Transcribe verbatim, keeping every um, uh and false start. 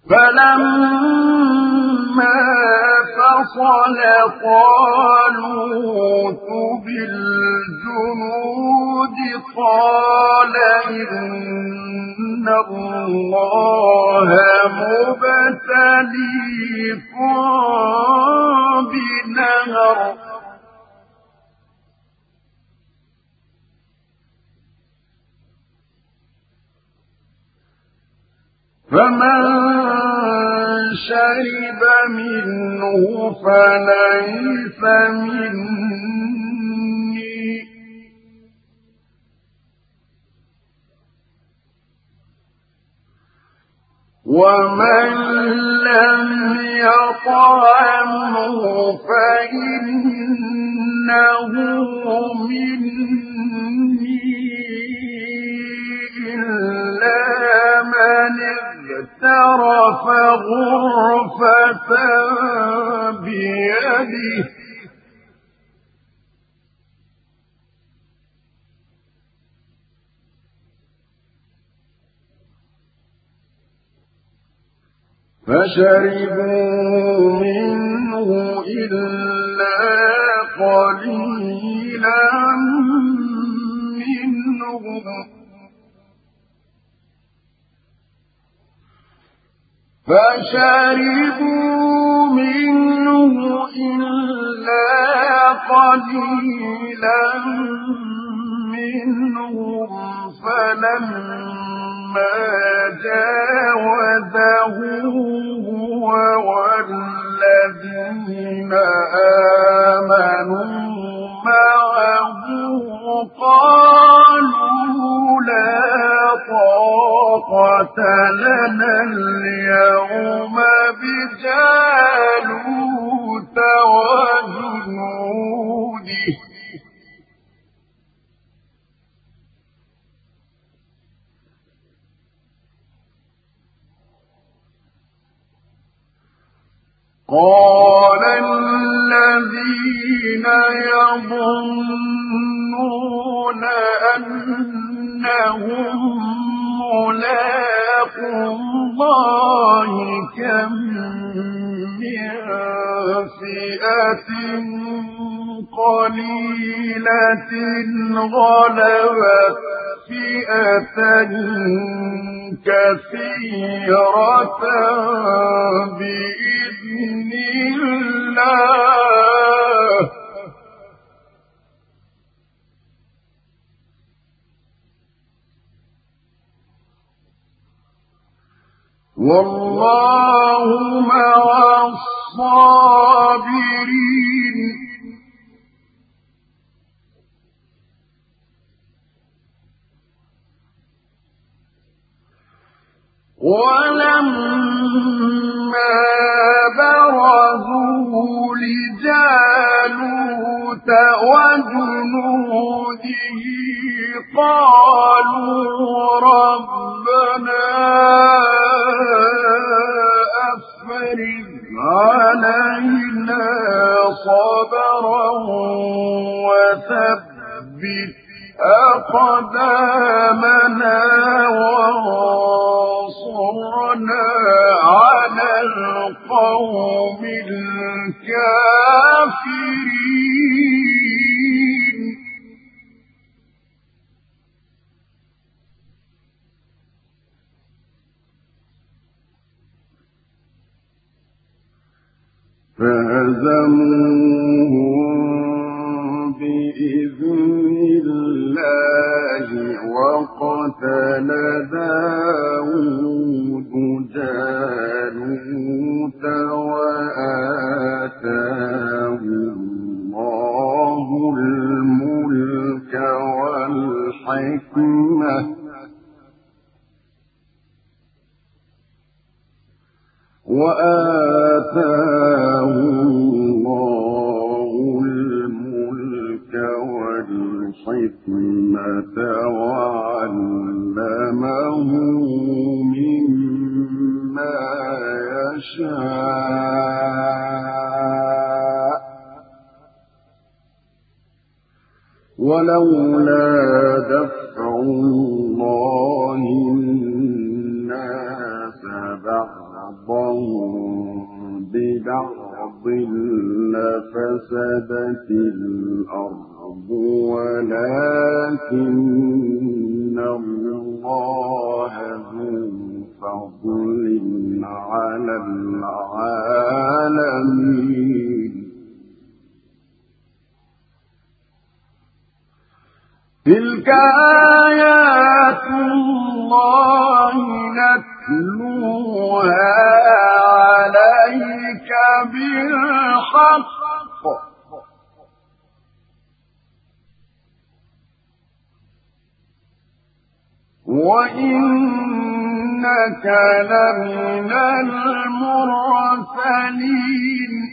فلما فصل طالوت بالجنود قال إن الله مبتليكم بنهر فمن شرب منه فليس مني ومن لم يطعمه فإنه مني إلا من اغترف غرفة بيده فشربوا منه إلا قليلا منهم فشربوا منه إلا قليلا منهم فلما جاوزه هو والذين آمنوا معه قالوا لا طاقة لنا اليوم بجالوت وجنوده قال الذين يظنون أنهم ملاقو الله كم من فئة قليلة غلبت فئة كثيرة بإذن الله والله مع الصابرين ولما برزوا لجالوت وجنوده قالوا ربنا أفرغ علينا صبرا وثبت أقدامنا وانصرنا على القوم الكافرين فهزموهم بإذن الله وقتل داود جالوت وآتاه الله الملك والحكمة وآتاه الله الملك والحكمة وعلمه مما يشاء ولولا دفع الله الناس بعض بعضهم ببعض لفسدت الأرض ولكن الله ذو فضل على العالمين تلك آيات الله نتلوها عليك بالحق وإنك لمن المرسلين